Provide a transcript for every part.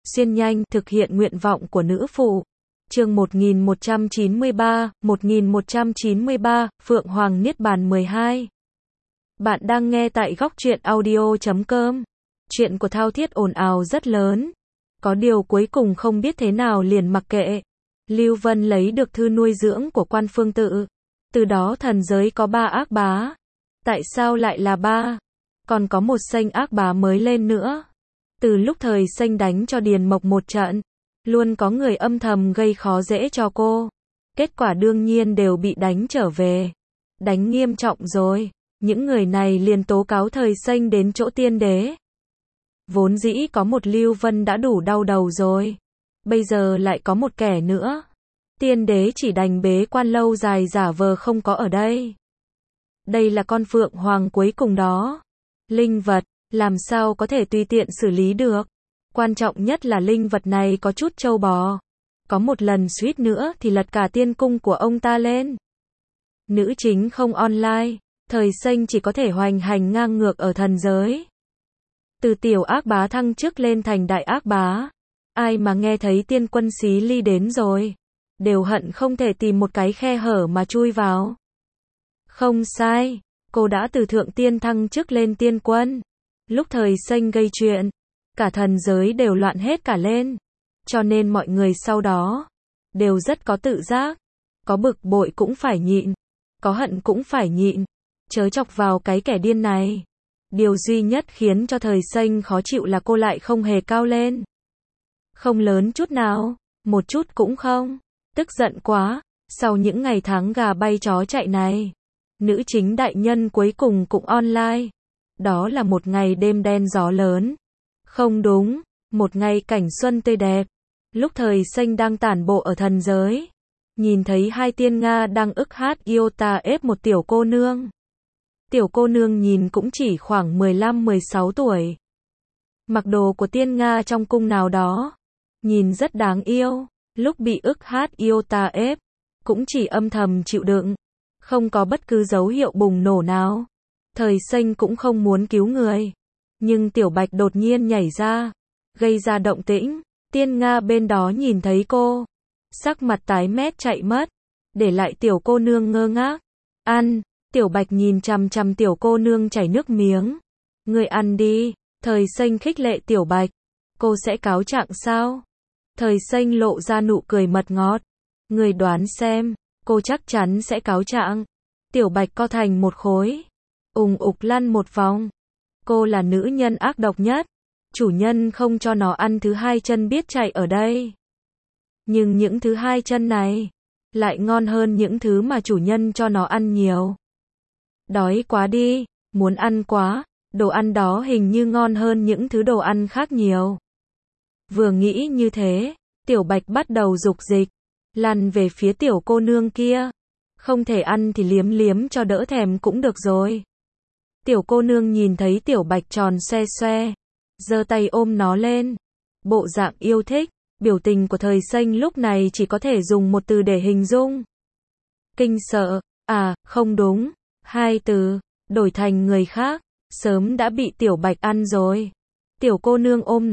xuyên nhanh, thực hiện nguyện vọng của nữ phụ. Chương 1193, Phượng Hoàng Niết Bàn 12. Bạn đang nghe tại góc truyện audio.com. Chuyện của Thao Thiết ồn ào rất lớn. Có điều cuối cùng không biết thế nào liền mặc kệ. Lưu Vân lấy được thư nuôi dưỡng của Quan Phương Tự. Từ đó thần giới có 3 ác bá. Tại sao lại là 3? Còn có một sanh ác bá mới lên nữa. Từ lúc thời sanh đánh cho Điền Mộc một trận, luôn có người âm thầm gây khó dễ cho cô. Kết quả đương nhiên đều bị đánh trở về. Đánh nghiêm trọng rồi. Những người này liền tố cáo thời sanh đến chỗ tiên đế. Vốn dĩ có một Lưu Vân đã đủ đau đầu rồi. Bây giờ lại có một kẻ nữa. Tiên đế chỉ đành bế quan lâu dài giả vờ không có ở đây. Đây là con Phượng Hoàng cuối cùng đó. Linh vật, làm sao có thể tùy tiện xử lý được. Quan trọng nhất là linh vật này có chút trâu bò. Có một lần suýt nữa thì lật cả tiên cung của ông ta lên. Nữ chính không online, thời sanh chỉ có thể hoành hành ngang ngược ở thần giới. Từ tiểu ác bá thăng chức lên thành đại ác bá. Ai mà nghe thấy tiên quân xí ly đến rồi, đều hận không thể tìm một cái khe hở mà chui vào. Không sai, cô đã từ thượng tiên thăng chức lên tiên quân. Lúc thời sanh gây chuyện, cả thần giới đều loạn hết cả lên. Cho nên mọi người sau đó đều rất có tự giác. Có bực bội cũng phải nhịn, có hận cũng phải nhịn. Chớ chọc vào cái kẻ điên này. Điều duy nhất khiến cho thời sanh khó chịu là cô lại không hề cao lên. Không lớn chút nào, một chút cũng không. Tức giận quá, sau những ngày tháng gà bay chó chạy này, nữ chính đại nhân cuối cùng cũng online. Đó là một ngày đêm đen gió lớn. Không đúng, một ngày cảnh xuân tươi đẹp. Lúc thời sanh đang tản bộ ở thần giới, nhìn thấy hai tiên Nga đang ức hát Iota ép một tiểu cô nương. Tiểu cô nương nhìn cũng chỉ khoảng 15-16 tuổi. Mặc đồ của tiên Nga trong cung nào đó, nhìn rất đáng yêu. Lúc bị ức hát Iota ép, cũng chỉ âm thầm chịu đựng, không có bất cứ dấu hiệu bùng nổ nào. Thời sanh cũng không muốn cứu người, nhưng tiểu bạch đột nhiên nhảy ra, gây ra động tĩnh. Tiên Nga bên đó nhìn thấy cô, sắc mặt tái mét chạy mất, để lại tiểu cô nương ngơ ngác. Ăn, tiểu bạch nhìn chằm chằm tiểu cô nương chảy nước miếng. Người ăn đi. Thời sanh khích lệ tiểu bạch. Cô sẽ cáo trạng sao? Thời sanh lộ ra nụ cười mật ngọt. Người đoán xem, cô chắc chắn sẽ cáo trạng. Tiểu bạch co thành một khối, ùng ục lăn một vòng. Cô là nữ nhân ác độc nhất. Chủ nhân không cho nó ăn thứ hai chân biết chạy ở đây. Nhưng những thứ hai chân này lại ngon hơn những thứ mà chủ nhân cho nó ăn nhiều. Đói quá đi, muốn ăn quá, đồ ăn đó hình như ngon hơn những thứ đồ ăn khác nhiều. Vừa nghĩ như thế, tiểu bạch bắt đầu dục dịch, lăn về phía tiểu cô nương kia. Không thể ăn thì liếm liếm cho đỡ thèm cũng được rồi. Tiểu cô nương nhìn thấy tiểu bạch tròn xoe xoe, giơ tay ôm nó lên. Bộ dạng yêu thích, biểu tình của thời sanh lúc này chỉ có thể dùng một từ để hình dung. Kinh sợ, à, không đúng. 2 từ, đổi thành người khác, sớm đã bị tiểu bạch ăn rồi. Tiểu cô nương ôm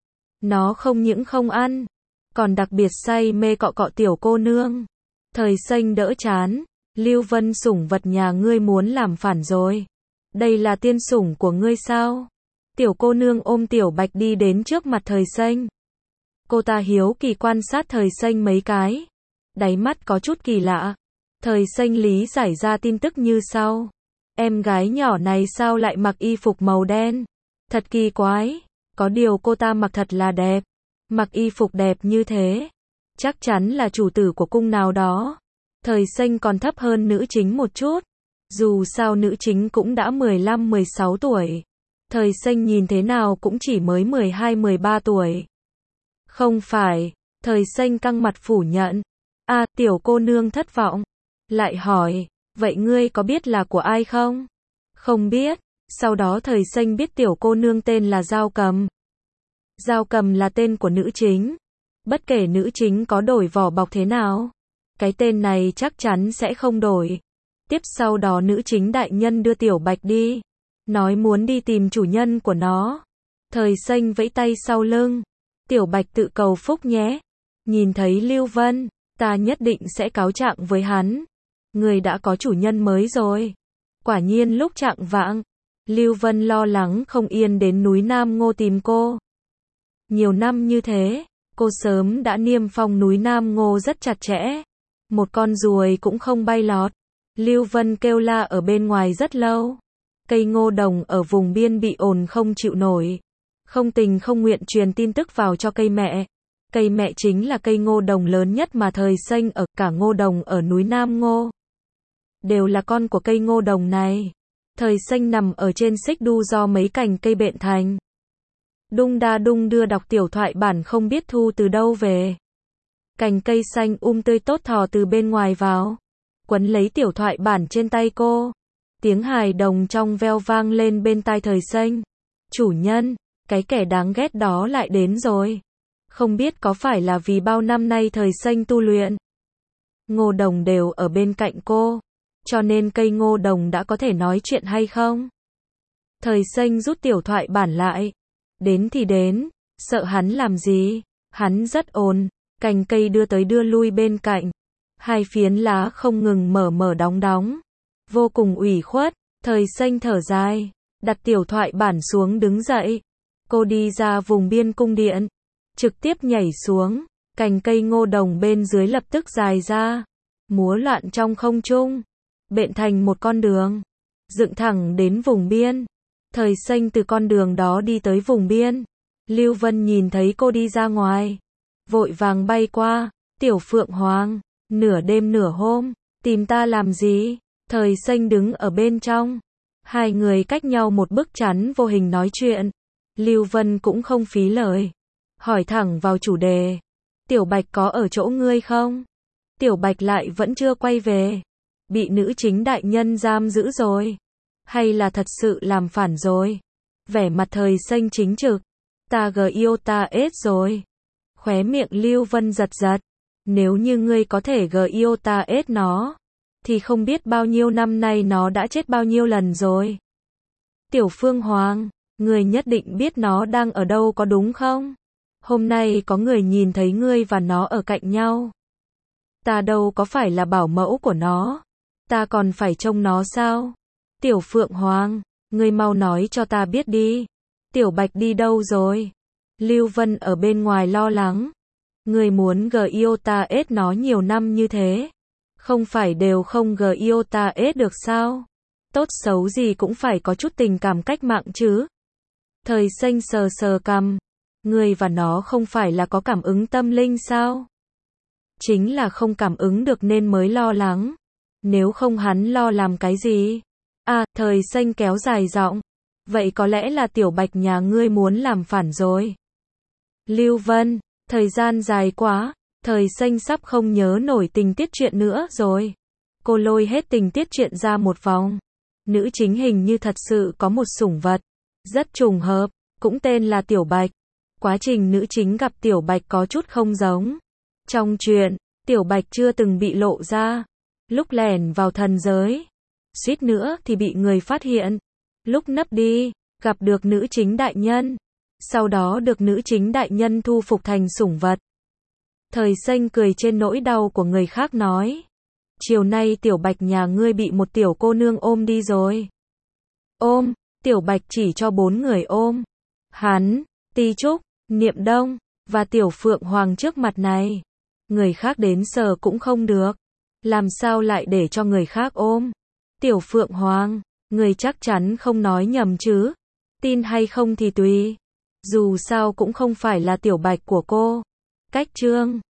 nó không những không ăn, còn đặc biệt say mê cọ cọ tiểu cô nương. Thời sanh đỡ chán, Lưu Vân sủng vật nhà ngươi muốn làm phản rồi. Đây là tiên sủng của ngươi sao? Tiểu cô nương ôm tiểu bạch đi đến trước mặt thời sanh. Cô ta hiếu kỳ quan sát thời sanh mấy cái. Đáy mắt có chút kỳ lạ. Thời sanh lý giải ra tin tức như sau. Em gái nhỏ này sao lại mặc y phục màu đen? Thật kỳ quái. Có điều cô ta mặc thật là đẹp. Mặc y phục đẹp như thế, chắc chắn là chủ tử của cung nào đó. Thời sanh còn thấp hơn nữ chính một chút. Dù sao nữ chính cũng đã 15-16 tuổi. Thời sanh nhìn thế nào cũng chỉ mới 12-13 tuổi. Không phải, thời sanh căng mặt phủ nhận. À, tiểu cô nương thất vọng. Lại hỏi, vậy ngươi có biết là của ai không? Không biết. Sau đó thời sanh biết tiểu cô nương tên là Giao Cầm. Giao Cầm là tên của nữ chính. Bất kể nữ chính có đổi vỏ bọc thế nào, cái tên này chắc chắn sẽ không đổi. Tiếp sau đó nữ chính đại nhân đưa tiểu bạch đi, nói muốn đi tìm chủ nhân của nó. Thời sanh vẫy tay sau lưng, Tiểu Bạch tự cầu phúc nhé. Nhìn thấy Lưu Vân, ta nhất định sẽ cáo trạng với hắn. Người đã có chủ nhân mới rồi. Quả nhiên lúc chạng vạng, Lưu Vân lo lắng không yên đến núi Nam Ngô tìm cô. Nhiều năm như thế, cô sớm đã niêm phong núi Nam Ngô rất chặt chẽ. Một con ruồi cũng không bay lọt. Lưu Vân kêu la ở bên ngoài rất lâu. Cây ngô đồng ở vùng biên bị ồn không chịu nổi. Không tình không nguyện truyền tin tức vào cho cây mẹ. Cây mẹ chính là cây ngô đồng lớn nhất mà thời Xanh ở, cả ngô đồng ở núi Nam Ngô đều là con của cây ngô đồng này. Thời Xanh nằm ở trên xích đu do mấy cành cây bện thành. Đung đa đung đưa đọc tiểu thoại bản không biết thu từ đâu về. Cành cây xanh tươi tốt thò từ bên ngoài vào, quấn lấy tiểu thoại bản trên tay cô. Tiếng hài đồng trong veo vang lên bên tai Thời Xanh. Chủ nhân, cái kẻ đáng ghét đó lại đến rồi. Không biết có phải là vì bao năm nay Thời Xanh tu luyện, ngô đồng đều ở bên cạnh cô, cho nên cây ngô đồng đã có thể nói chuyện hay không? Thời Xanh rút tiểu thoại bản lại. Đến thì đến, sợ hắn làm gì? Hắn rất ồn, cành cây đưa tới đưa lui bên cạnh. Hai phiến lá không ngừng mở đóng. Vô cùng ủy khuất, Thời Xanh thở dài, đặt tiểu thoại bản xuống đứng dậy. Cô đi ra vùng biên cung điện, trực tiếp nhảy xuống, cành cây ngô đồng bên dưới lập tức dài ra, múa loạn trong không trung, bện thành một con đường, dựng thẳng đến vùng biên. Thời Xanh từ con đường đó đi tới vùng biên. Lưu Vân nhìn thấy cô đi ra ngoài, vội vàng bay qua. Tiểu Phượng Hoàng, nửa đêm nửa hôm, tìm ta làm gì? Thời Xanh đứng ở bên trong. Hai người cách nhau một bức chắn vô hình nói chuyện. Lưu Vân cũng không phí lời, hỏi thẳng vào chủ đề. Tiểu Bạch có ở chỗ ngươi không? Tiểu Bạch lại vẫn chưa quay về. Bị nữ chính đại nhân giam giữ rồi. Hay là thật sự làm phản rồi? Vẻ mặt Thời Xanh chính trực. Ta yêu ta ết rồi. Khóe miệng Lưu Vân giật giật. Nếu như ngươi có thể yêu ta ết nó, thì không biết bao nhiêu năm nay nó đã chết bao nhiêu lần rồi. Tiểu Phương Hoàng, ngươi nhất định biết nó đang ở đâu có đúng không? Hôm nay có người nhìn thấy ngươi và nó ở cạnh nhau. Ta đâu có phải là bảo mẫu của nó. Ta còn phải trông nó sao? Tiểu Phượng Hoàng, ngươi mau nói cho ta biết đi. Tiểu Bạch đi đâu rồi? Lưu Vân ở bên ngoài lo lắng. Ngươi muốn yêu ta ết nó nhiều năm như thế, không phải đều không yêu ta ết được sao? Tốt xấu gì cũng phải có chút tình cảm cách mạng chứ. Thời Xanh sờ cằm. Ngươi và nó không phải là có cảm ứng tâm linh sao? Chính là không cảm ứng được nên mới lo lắng. Nếu không hắn lo làm cái gì? À, Thời Xanh kéo dài giọng. Vậy có lẽ là Tiểu Bạch nhà ngươi muốn làm phản rồi. Lưu Vân, thời gian dài quá, Thời Xanh sắp không nhớ nổi tình tiết chuyện nữa rồi. Cô lôi hết tình tiết chuyện ra một vòng. Nữ chính hình như thật sự có một sủng vật, rất trùng hợp, cũng tên là Tiểu Bạch. Quá trình nữ chính gặp Tiểu Bạch có chút không giống. Trong truyện, Tiểu Bạch chưa từng bị lộ ra. Lúc lẻn vào thần giới, suýt nữa thì bị người phát hiện. Lúc nấp đi, gặp được nữ chính đại nhân. Sau đó được nữ chính đại nhân thu phục thành sủng vật. Thời Xanh cười trên nỗi đau của người khác nói. Chiều nay Tiểu Bạch nhà ngươi bị một tiểu cô nương ôm đi rồi. Ôm, Tiểu Bạch chỉ cho 4 người ôm. Hắn, Ti Trúc, Niệm Đông, và Tiểu Phượng Hoàng trước mặt này. Người khác đến sờ cũng không được. Làm sao lại để cho người khác ôm? Tiểu Phượng Hoàng, người chắc chắn không nói nhầm chứ? Tin hay không thì tùy. Dù sao cũng không phải là Tiểu Bạch của cô. Cách chương